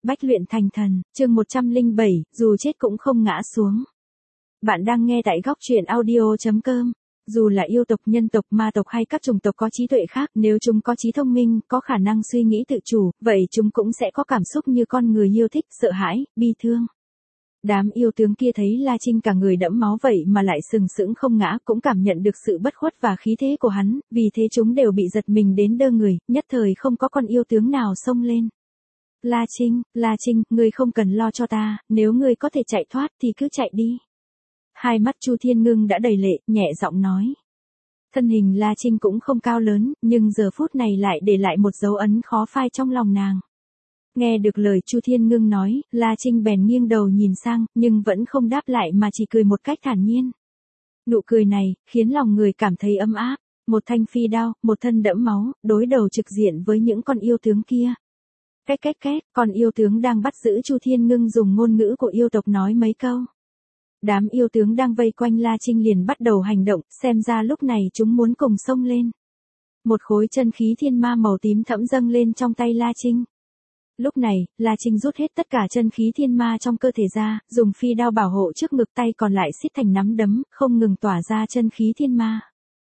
Bách luyện thành thần, chương 107, dù chết cũng không ngã xuống. Bạn đang nghe tại góc truyện audio.com. Dù là yêu tộc, nhân tộc, ma tộc hay các chủng tộc có trí tuệ khác, nếu chúng có trí thông minh, có khả năng suy nghĩ tự chủ, vậy chúng cũng sẽ có cảm xúc như con người yêu thích, sợ hãi, bi thương. Đám yêu tướng kia thấy La Trinh cả người đẫm máu vậy mà lại sừng sững không ngã, cũng cảm nhận được sự bất khuất và khí thế của hắn, vì thế chúng đều bị giật mình đến đơ người, nhất thời không có con yêu tướng nào xông lên. La Trinh, ngươi không cần lo cho ta, nếu ngươi có thể chạy thoát thì cứ chạy đi. Hai mắt Chu Thiên Ngưng đã đầy lệ, nhẹ giọng nói. Thân hình La Trinh cũng không cao lớn, nhưng giờ phút này lại để lại một dấu ấn khó phai trong lòng nàng. Nghe được lời Chu Thiên Ngưng nói, La Trinh bèn nghiêng đầu nhìn sang, nhưng vẫn không đáp lại mà chỉ cười một cách thản nhiên. Nụ cười này, khiến lòng người cảm thấy ấm áp. Một thanh phi đao, một thân đẫm máu, đối đầu trực diện với những con yêu tướng kia. Két, con yêu tướng đang bắt giữ Chu Thiên Ngưng dùng ngôn ngữ của yêu tộc nói mấy câu. Đám yêu tướng đang vây quanh La Trinh liền bắt đầu hành động, xem ra lúc này chúng muốn cùng xông lên. Một khối chân khí thiên ma màu tím thẫm dâng lên trong tay La Trinh. Lúc này, La Trinh rút hết tất cả chân khí thiên ma trong cơ thể ra, dùng phi đao bảo hộ trước ngực, tay còn lại siết thành nắm đấm, không ngừng tỏa ra chân khí thiên ma.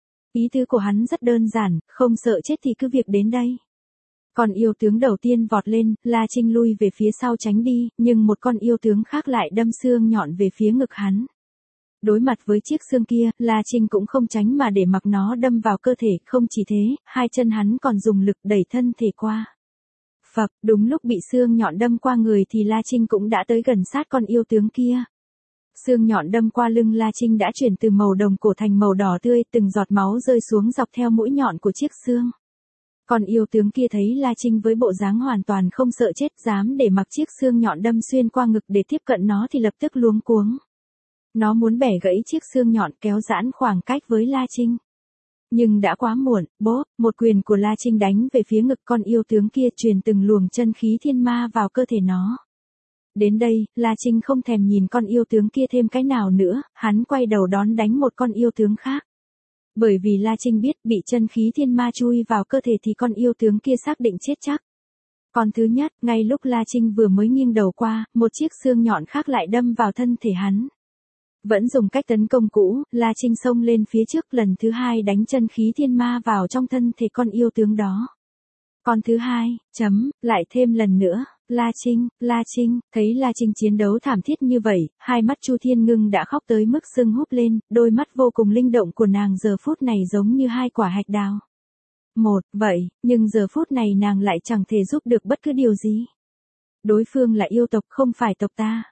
Ý tứ của hắn rất đơn giản, không sợ chết thì cứ việc đến đây. Con yêu tướng đầu tiên vọt lên, La Trinh lui về phía sau tránh đi, nhưng một con yêu tướng khác lại đâm xương nhọn về phía ngực hắn. Đối mặt với chiếc xương kia, La Trinh cũng không tránh mà để mặc nó đâm vào cơ thể, không chỉ thế, hai chân hắn còn dùng lực đẩy thân thể qua. Phập, đúng lúc bị xương nhọn đâm qua người thì La Trinh cũng đã tới gần sát con yêu tướng kia. Xương nhọn đâm qua lưng La Trinh đã chuyển từ màu đồng cổ thành màu đỏ tươi, từng giọt máu rơi xuống dọc theo mũi nhọn của chiếc xương. Còn yêu tướng kia thấy La Trinh với bộ dáng hoàn toàn không sợ chết, dám để mặc chiếc xương nhọn đâm xuyên qua ngực để tiếp cận nó thì lập tức luống cuống. Nó muốn bẻ gãy chiếc xương nhọn kéo giãn khoảng cách với La Trinh. Nhưng đã quá muộn, bốp, một quyền của La Trinh đánh về phía ngực con yêu tướng kia, truyền từng luồng chân khí thiên ma vào cơ thể nó. Đến đây, La Trinh không thèm nhìn con yêu tướng kia thêm cái nào nữa, hắn quay đầu đón đánh một con yêu tướng khác. Bởi vì La Trinh biết bị chân khí thiên ma chui vào cơ thể thì con yêu tướng kia xác định chết chắc. Còn thứ nhất, ngay lúc La Trinh vừa mới nghiêng đầu qua, một chiếc xương nhọn khác lại đâm vào thân thể hắn. Vẫn dùng cách tấn công cũ, La Trinh xông lên phía trước, lần thứ hai đánh chân khí thiên ma vào trong thân thể con yêu tướng đó. Con thứ hai, lại thêm lần nữa, La Trinh, thấy La Trinh chiến đấu thảm thiết như vậy, hai mắt Chu Thiên Ngưng đã khóc tới mức sưng húp lên, đôi mắt vô cùng linh động của nàng giờ phút này giống như hai quả hạch đào. Vậy, nhưng giờ phút này nàng lại chẳng thể giúp được bất cứ điều gì. Đối phương là yêu tộc không phải tộc ta,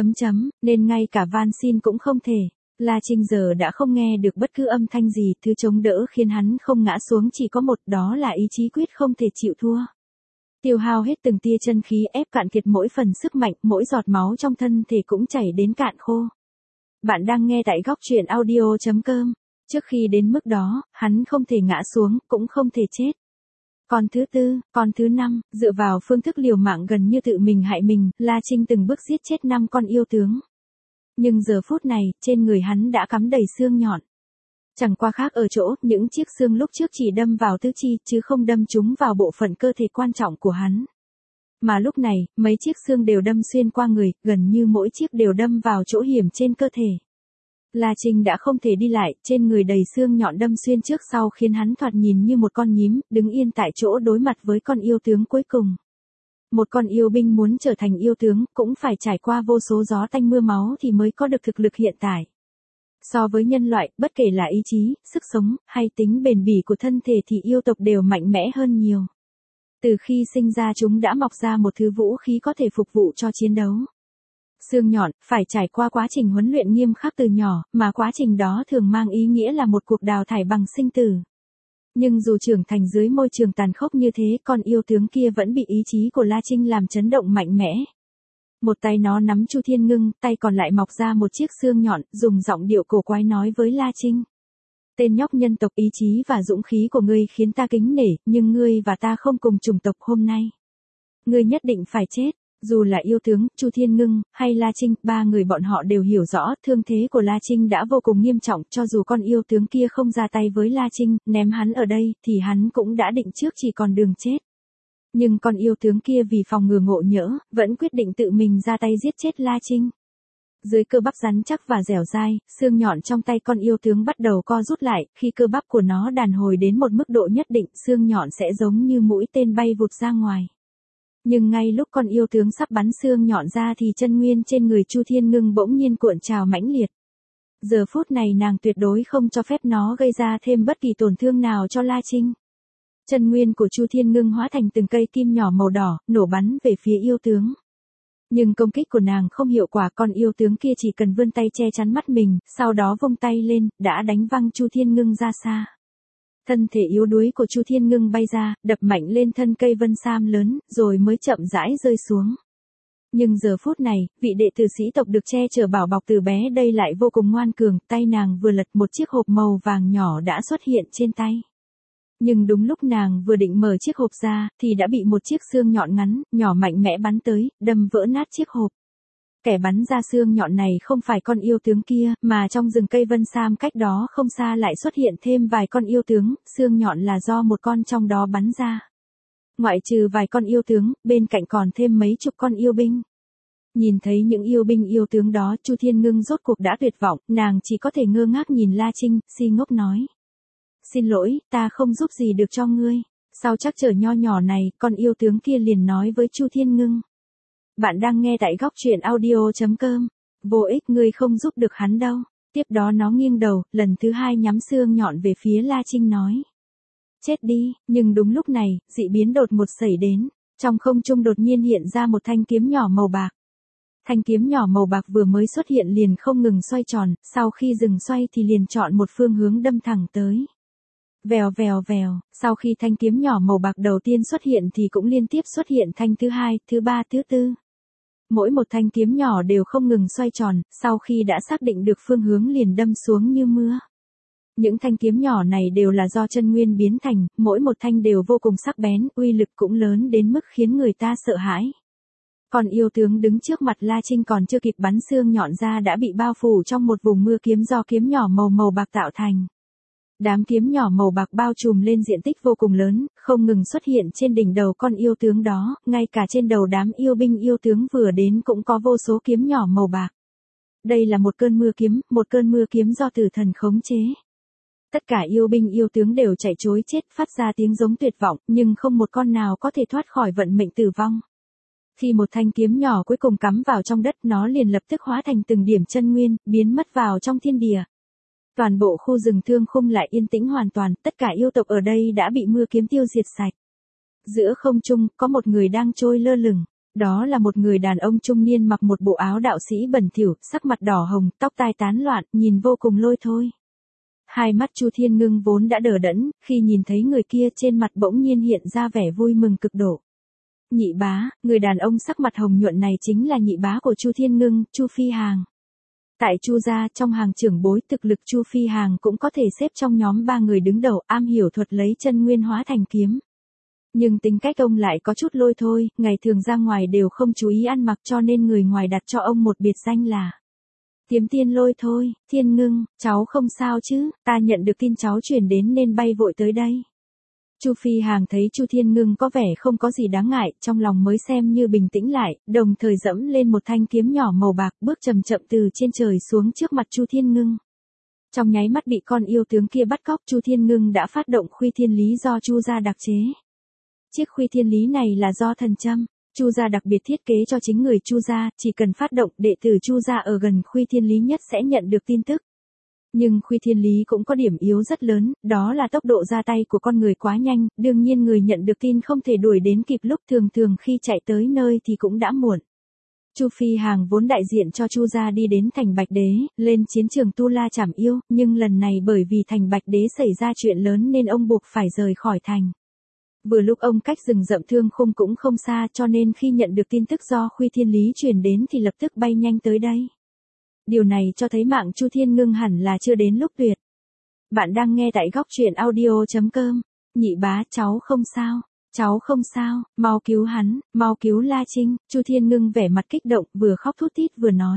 nên ngay cả van xin cũng không thể. La Trinh giờ đã không nghe được bất cứ âm thanh gì, thứ chống đỡ khiến hắn không ngã xuống chỉ có một, đó là ý chí quyết không thể chịu thua. Tiêu hao hết từng tia chân khí, ép cạn kiệt mỗi phần sức mạnh, mỗi giọt máu trong thân thể cũng chảy đến cạn khô. Bạn đang nghe tại góc truyện audio.com. Trước khi đến mức đó, hắn không thể ngã xuống, cũng không thể chết. Còn thứ tư, còn thứ năm, dựa vào phương thức liều mạng gần như tự mình hại mình, La Trinh từng bước giết chết 5 con yêu tướng. Nhưng giờ phút này, trên người hắn đã cắm đầy xương nhọn. Chẳng qua khác ở chỗ, những chiếc xương lúc trước chỉ đâm vào tứ chi, chứ không đâm trúng vào bộ phận cơ thể quan trọng của hắn. Mà lúc này, mấy chiếc xương đều đâm xuyên qua người, gần như mỗi chiếc đều đâm vào chỗ hiểm trên cơ thể. La Trinh đã không thể đi lại, trên người đầy xương nhọn đâm xuyên trước sau khiến hắn thoạt nhìn như một con nhím, đứng yên tại chỗ đối mặt với con yêu tướng cuối cùng. Một con yêu binh muốn trở thành yêu tướng, cũng phải trải qua vô số gió tanh mưa máu thì mới có được thực lực hiện tại. So với nhân loại, bất kể là ý chí, sức sống, hay tính bền bỉ của thân thể thì yêu tộc đều mạnh mẽ hơn nhiều. Từ khi sinh ra chúng đã mọc ra một thứ vũ khí có thể phục vụ cho chiến đấu. Xương nhọn, phải trải qua quá trình huấn luyện nghiêm khắc từ nhỏ, mà quá trình đó thường mang ý nghĩa là một cuộc đào thải bằng sinh tử. Nhưng dù trưởng thành dưới môi trường tàn khốc như thế, con yêu tướng kia vẫn bị ý chí của La Trinh làm chấn động mạnh mẽ. Một tay nó nắm Chu Thiên Ngưng, tay còn lại mọc ra một chiếc xương nhọn, dùng giọng điệu cổ quái nói với La Trinh. Tên nhóc nhân tộc, ý chí và dũng khí của ngươi khiến ta kính nể, nhưng ngươi và ta không cùng chủng tộc hôm nay. Ngươi nhất định phải chết. Dù là yêu tướng, Chu Thiên Ngưng, hay La Trinh, ba người bọn họ đều hiểu rõ, thương thế của La Trinh đã vô cùng nghiêm trọng, cho dù con yêu tướng kia không ra tay với La Trinh, ném hắn ở đây, thì hắn cũng đã định trước chỉ còn đường chết. Nhưng con yêu tướng kia vì phòng ngừa ngộ nhỡ, vẫn quyết định tự mình ra tay giết chết La Trinh. Dưới cơ bắp rắn chắc và dẻo dai, xương nhọn trong tay con yêu tướng bắt đầu co rút lại, khi cơ bắp của nó đàn hồi đến một mức độ nhất định, xương nhọn sẽ giống như mũi tên bay vụt ra ngoài. Nhưng ngay lúc con yêu tướng sắp bắn xương nhọn ra thì chân nguyên trên người Chu Thiên Ngưng bỗng nhiên cuộn trào mãnh liệt. Giờ phút này nàng tuyệt đối không cho phép nó gây ra thêm bất kỳ tổn thương nào cho La Trinh. Chân nguyên của Chu Thiên Ngưng hóa thành từng cây kim nhỏ màu đỏ, nổ bắn về phía yêu tướng. Nhưng công kích của nàng không hiệu quả, con yêu tướng kia chỉ cần vươn tay che chắn mắt mình, sau đó vung tay lên, đã đánh văng Chu Thiên Ngưng ra xa. Thân thể yếu đuối của Chu Thiên Ngưng bay ra, đập mạnh lên thân cây vân sam lớn, rồi mới chậm rãi rơi xuống. Nhưng giờ phút này, vị đệ tử sĩ tộc được che chở bảo bọc từ bé đây lại vô cùng ngoan cường, tay nàng vừa lật một chiếc hộp màu vàng nhỏ đã xuất hiện trên tay. Nhưng đúng lúc nàng vừa định mở chiếc hộp ra, thì đã bị một chiếc xương nhọn ngắn, nhỏ mạnh mẽ bắn tới, đâm vỡ nát chiếc hộp. Kẻ bắn ra xương nhọn này không phải con yêu tướng kia, mà trong rừng cây vân sam cách đó không xa lại xuất hiện thêm vài con yêu tướng, xương nhọn là do một con trong đó bắn ra. Ngoại trừ vài con yêu tướng, bên cạnh còn thêm mấy chục con yêu binh. Nhìn thấy những yêu binh yêu tướng đó, Chu Thiên Ngưng rốt cuộc đã tuyệt vọng, nàng chỉ có thể ngơ ngác nhìn La Trinh, si ngốc nói. Xin lỗi, ta không giúp gì được cho ngươi. Sau trắc trở nho nhỏ này, con yêu tướng kia liền nói với Chu Thiên Ngưng. Bạn đang nghe tại góc truyện audio.com. Vô ích, ngươi không giúp được hắn đâu. Tiếp đó nó nghiêng đầu, lần thứ hai nhắm xương nhọn về phía La Trinh nói. Chết đi, nhưng đúng lúc này, dị biến đột ngột xảy đến. Trong không trung đột nhiên hiện ra một thanh kiếm nhỏ màu bạc. Thanh kiếm nhỏ màu bạc vừa mới xuất hiện liền không ngừng xoay tròn, sau khi dừng xoay thì liền chọn một phương hướng đâm thẳng tới. Vèo vèo vèo, sau khi thanh kiếm nhỏ màu bạc đầu tiên xuất hiện thì cũng liên tiếp xuất hiện thanh thứ hai, thứ ba, thứ tư. Mỗi một thanh kiếm nhỏ đều không ngừng xoay tròn, sau khi đã xác định được phương hướng liền đâm xuống như mưa. Những thanh kiếm nhỏ này đều là do chân nguyên biến thành, mỗi một thanh đều vô cùng sắc bén, uy lực cũng lớn đến mức khiến người ta sợ hãi. Còn yêu tướng đứng trước mặt La Trinh còn chưa kịp bắn xương nhọn ra đã bị bao phủ trong một vùng mưa kiếm do kiếm nhỏ màu bạc tạo thành. Đám kiếm nhỏ màu bạc bao trùm lên diện tích vô cùng lớn, không ngừng xuất hiện trên đỉnh đầu con yêu tướng đó, ngay cả trên đầu đám yêu binh yêu tướng vừa đến cũng có vô số kiếm nhỏ màu bạc. Đây là một cơn mưa kiếm do tử thần khống chế. Tất cả yêu binh yêu tướng đều chạy trối chết, phát ra tiếng giống tuyệt vọng, nhưng không một con nào có thể thoát khỏi vận mệnh tử vong. Khi một thanh kiếm nhỏ cuối cùng cắm vào trong đất, nó liền lập tức hóa thành từng điểm chân nguyên, biến mất vào trong thiên địa. Toàn bộ khu rừng Thương Khung lại yên tĩnh hoàn toàn, tất cả yêu tộc ở đây đã bị mưa kiếm tiêu diệt sạch. Giữa không trung, có một người đang trôi lơ lửng. Đó là một người đàn ông trung niên mặc một bộ áo đạo sĩ bẩn thỉu, sắc mặt đỏ hồng, tóc tai tán loạn, nhìn vô cùng lôi thôi. Hai mắt Chu Thiên Ngưng vốn đã đờ đẫn, khi nhìn thấy người kia trên mặt bỗng nhiên hiện ra vẻ vui mừng cực độ. Nhị bá, người đàn ông sắc mặt hồng nhuận này chính là nhị bá của Chu Thiên Ngưng, Chu Phi Hàng. Tại Chu gia, trong hàng trưởng bối, thực lực Chu Phi Hàng cũng có thể xếp trong nhóm 3 người đứng đầu, am hiểu thuật lấy chân nguyên hóa thành kiếm. Nhưng tính cách ông lại có chút lôi thôi, ngày thường ra ngoài đều không chú ý ăn mặc cho nên người ngoài đặt cho ông một biệt danh là Kiếm Tiên Lôi thôi. Thiên Ngưng, cháu không sao chứ, ta nhận được tin cháu chuyển đến nên bay vội tới đây. Chu Phi Hàng thấy Chu Thiên Ngưng có vẻ không có gì đáng ngại, trong lòng mới xem như bình tĩnh lại, đồng thời dẫm lên một thanh kiếm nhỏ màu bạc, bước chậm chậm từ trên trời xuống trước mặt Chu Thiên Ngưng. Trong nháy mắt bị con yêu tướng kia bắt cóc, Chu Thiên Ngưng đã phát động Khuy Thiên Lý do Chu gia đặc chế. Chiếc Khuy Thiên Lý này là do thần châm Chu gia đặc biệt thiết kế cho chính người Chu gia, chỉ cần phát động, đệ tử Chu gia ở gần Khuy Thiên Lý nhất sẽ nhận được tin tức. Nhưng Khuy Thiên Lý cũng có điểm yếu rất lớn, đó là tốc độ ra tay của con người quá nhanh, đương nhiên người nhận được tin không thể đuổi đến kịp lúc, thường khi chạy tới nơi thì cũng đã muộn. Chu Phi Hàng vốn đại diện cho Chu gia đi đến thành Bạch Đế, lên chiến trường Tu La trảm yêu, nhưng lần này bởi vì thành Bạch Đế xảy ra chuyện lớn nên ông buộc phải rời khỏi thành. Vừa lúc ông cách rừng rậm Thương Khung cũng không xa cho nên khi nhận được tin tức do Khuy Thiên Lý truyền đến thì lập tức bay nhanh tới đây. Điều này cho thấy mạng Chu Thiên Ngưng hẳn là chưa đến lúc tuyệt. Bạn đang nghe tại góc truyện audio.com. Nhị bá, cháu không sao. Cháu không sao, mau cứu hắn, mau cứu La Trinh. Chu Thiên Ngưng vẻ mặt kích động, vừa khóc thút thít vừa nói.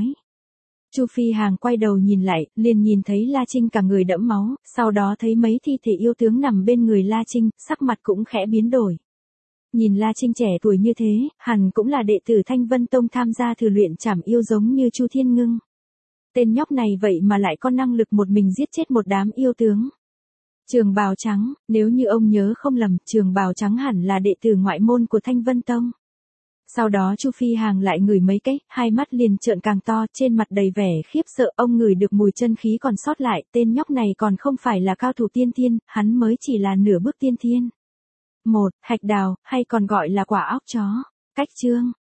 Chu Phi Hàng quay đầu nhìn lại, liền nhìn thấy La Trinh cả người đẫm máu, sau đó thấy mấy thi thể yêu tướng nằm bên người La Trinh, sắc mặt cũng khẽ biến đổi. Nhìn La Trinh trẻ tuổi như thế, hẳn cũng là đệ tử Thanh Vân Tông tham gia thử luyện trảm yêu giống như Chu Thiên Ngưng. Tên nhóc này vậy mà lại có năng lực một mình giết chết một đám yêu tướng. Trường bào trắng, nếu như ông nhớ không lầm, trường bào trắng hẳn là đệ tử ngoại môn của Thanh Vân Tông. Sau đó Chu Phi Hàng lại ngửi mấy cái, hai mắt liền trợn càng to, trên mặt đầy vẻ khiếp sợ, ông ngửi được mùi chân khí còn sót lại, tên nhóc này còn không phải là cao thủ tiên thiên, hắn mới chỉ là nửa bước tiên thiên. Hạch đào, hay còn gọi là quả óc chó. Cách chương